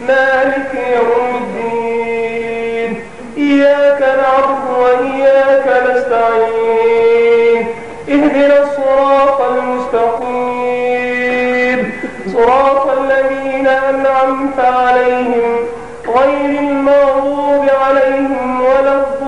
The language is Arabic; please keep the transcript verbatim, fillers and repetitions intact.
مالك يوم الدين إياك نعبد وإياك نستعين اهدنا الصراط المستقيم صراط الذين أنعمت عليهم غير المغضوب عليهم ولا الضالين